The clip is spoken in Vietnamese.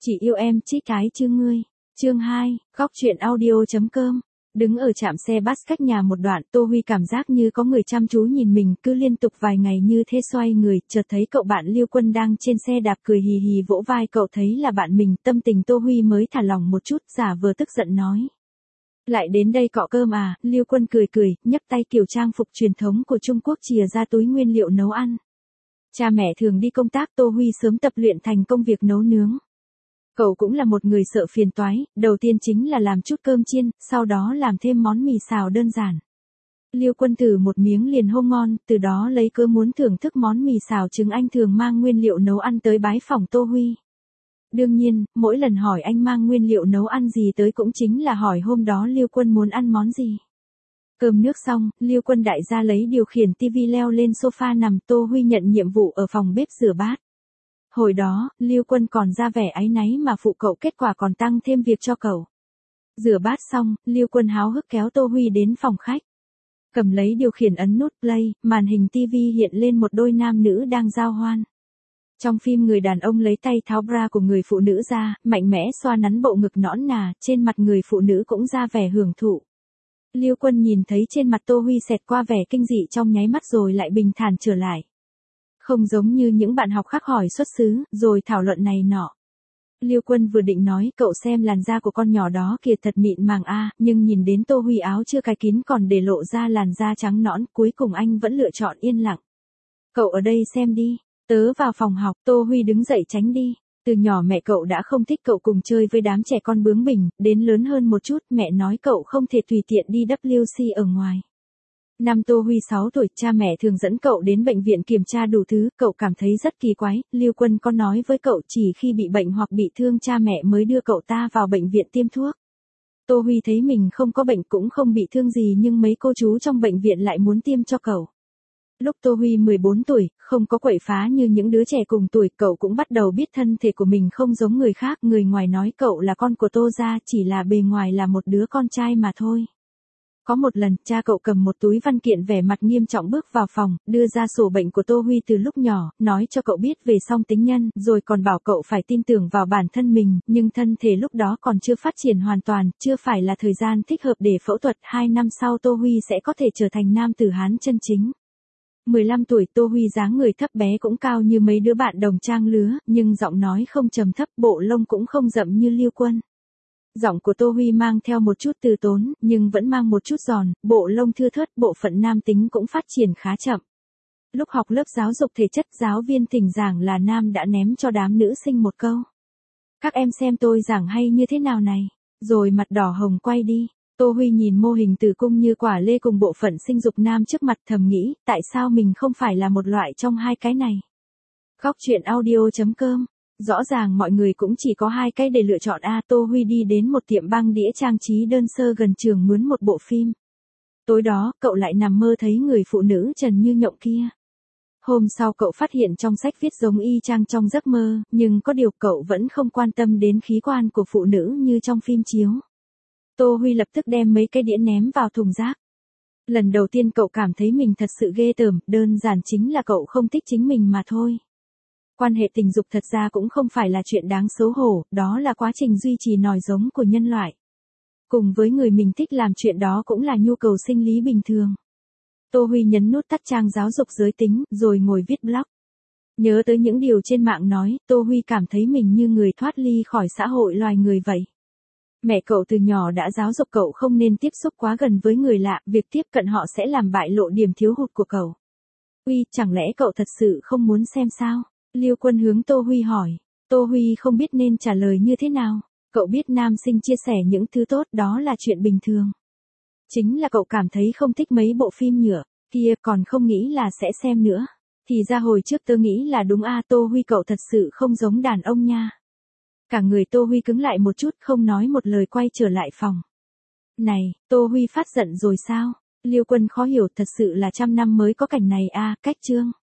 Chỉ yêu em chít cái chứ ngươi. Chương 2, góc truyện audio.com. Đứng ở trạm xe bus cách nhà một đoạn, Tô Huy cảm giác như có người chăm chú nhìn mình, cứ liên tục vài ngày như thế. Xoay người, chợt thấy cậu bạn Liêu Quân đang trên xe đạp cười hì hì vỗ vai cậu, thấy là bạn mình, tâm tình Tô Huy mới thả lỏng một chút, giả vờ tức giận nói. Lại đến đây cọ cơm à? Liêu Quân cười cười, nhấc tay kiểu trang phục truyền thống của Trung Quốc chìa ra túi nguyên liệu nấu ăn. Cha mẹ thường đi công tác, Tô Huy sớm tập luyện thành công việc nấu nướng. Cậu cũng là một người sợ phiền toái, đầu tiên chính là làm chút cơm chiên, sau đó làm thêm món mì xào đơn giản. Liêu Quân thử một miếng liền hô ngon, từ đó lấy cớ muốn thưởng thức món mì xào trứng anh thường mang nguyên liệu nấu ăn tới bái phòng Tô Huy. Đương nhiên, mỗi lần hỏi anh mang nguyên liệu nấu ăn gì tới cũng chính là hỏi hôm đó Liêu Quân muốn ăn món gì. Cơm nước xong, Liêu Quân đại gia lấy điều khiển tivi leo lên sofa nằm, Tô Huy nhận nhiệm vụ ở phòng bếp rửa bát. Hồi đó, Liêu Quân còn ra vẻ áy náy mà phụ cậu, kết quả còn tăng thêm việc cho cậu. Rửa bát xong, Liêu Quân háo hức kéo Tô Huy đến phòng khách. Cầm lấy điều khiển ấn nút play, màn hình tivi hiện lên một đôi nam nữ đang giao hoan. Trong phim người đàn ông lấy tay tháo bra của người phụ nữ ra, mạnh mẽ xoa nắn bộ ngực nõn nà, trên mặt người phụ nữ cũng ra vẻ hưởng thụ. Liêu Quân nhìn thấy trên mặt Tô Huy xẹt qua vẻ kinh dị trong nháy mắt rồi lại bình thản trở lại. Không giống như những bạn học khác hỏi xuất xứ, rồi thảo luận này nọ. Liêu Quân vừa định nói, cậu xem làn da của con nhỏ đó kìa thật mịn màng a, nhưng nhìn đến Tô Huy áo chưa cài kín còn để lộ ra làn da trắng nõn, cuối cùng anh vẫn lựa chọn yên lặng. Cậu ở đây xem đi, tớ vào phòng học. Tô Huy đứng dậy tránh đi. Từ nhỏ mẹ cậu đã không thích cậu cùng chơi với đám trẻ con bướng bỉnh, đến lớn hơn một chút, mẹ nói cậu không thể tùy tiện đi WC ở ngoài. Năm Tô Huy 6 tuổi, cha mẹ thường dẫn cậu đến bệnh viện kiểm tra đủ thứ, cậu cảm thấy rất kỳ quái. Liêu Quân có nói với cậu chỉ khi bị bệnh hoặc bị thương cha mẹ mới đưa cậu ta vào bệnh viện tiêm thuốc. Tô Huy thấy mình không có bệnh cũng không bị thương gì, nhưng mấy cô chú trong bệnh viện lại muốn tiêm cho cậu. Lúc Tô Huy 14 tuổi, không có quậy phá như những đứa trẻ cùng tuổi, cậu cũng bắt đầu biết thân thể của mình không giống người khác. Người ngoài nói cậu là con của Tô gia, chỉ là bề ngoài là một đứa con trai mà thôi. Có một lần, cha cậu cầm một túi văn kiện vẻ mặt nghiêm trọng bước vào phòng, đưa ra sổ bệnh của Tô Huy từ lúc nhỏ, nói cho cậu biết về song tính nhân, rồi còn bảo cậu phải tin tưởng vào bản thân mình, nhưng thân thể lúc đó còn chưa phát triển hoàn toàn, chưa phải là thời gian thích hợp để phẫu thuật. 2 năm sau Tô Huy sẽ có thể trở thành nam tử Hán chân chính. 15 tuổi, Tô Huy dáng người thấp bé cũng cao như mấy đứa bạn đồng trang lứa, nhưng giọng nói không trầm thấp, bộ lông cũng không rậm như Liêu Quân. Giọng của Tô Huy mang theo một chút từ tốn, nhưng vẫn mang một chút giòn, bộ lông thưa thớt, bộ phận nam tính cũng phát triển khá chậm. Lúc học lớp giáo dục thể chất, giáo viên thỉnh giảng là nam đã ném cho đám nữ sinh một câu. Các em xem tôi giảng hay như thế nào này, rồi mặt đỏ hồng quay đi. Tô Huy nhìn mô hình tử cung như quả lê cùng bộ phận sinh dục nam trước mặt, thầm nghĩ, tại sao mình không phải là một loại trong hai cái này. Góc truyện audio.com. Rõ ràng mọi người cũng chỉ có hai cái để lựa chọn a. Tô Huy đi đến một tiệm băng đĩa trang trí đơn sơ gần trường mướn một bộ phim. Tối đó, cậu lại nằm mơ thấy người phụ nữ trần như nhộng kia. Hôm sau cậu phát hiện trong sách viết giống y chang trong giấc mơ, nhưng có điều cậu vẫn không quan tâm đến khí quan của phụ nữ như trong phim chiếu. Tô Huy lập tức đem mấy cái đĩa ném vào thùng rác. Lần đầu tiên cậu cảm thấy mình thật sự ghê tởm, đơn giản chính là cậu không thích chính mình mà thôi. Quan hệ tình dục thật ra cũng không phải là chuyện đáng xấu hổ, đó là quá trình duy trì nòi giống của nhân loại. Cùng với người mình thích làm chuyện đó cũng là nhu cầu sinh lý bình thường. Tô Huy nhấn nút tắt trang giáo dục giới tính, rồi ngồi viết blog. Nhớ tới những điều trên mạng nói, Tô Huy cảm thấy mình như người thoát ly khỏi xã hội loài người vậy. Mẹ cậu từ nhỏ đã giáo dục cậu không nên tiếp xúc quá gần với người lạ, việc tiếp cận họ sẽ làm bại lộ điểm thiếu hụt của cậu. Huy, chẳng lẽ cậu thật sự không muốn xem sao? Liêu Quân hướng Tô Huy hỏi. Tô Huy không biết nên trả lời như thế nào. Cậu biết nam sinh chia sẻ những thứ tốt đó là chuyện bình thường. Chính là cậu cảm thấy không thích mấy bộ phim nhựa kia, còn không nghĩ là sẽ xem nữa. Thì ra hồi trước tớ nghĩ là đúng a. Tô Huy, cậu thật sự không giống đàn ông nha. Cả người Tô Huy cứng lại một chút, không nói một lời quay trở lại phòng. Này, Tô Huy phát giận rồi sao? Liêu Quân khó hiểu, thật sự là trăm năm mới có cảnh này a. Cách chương.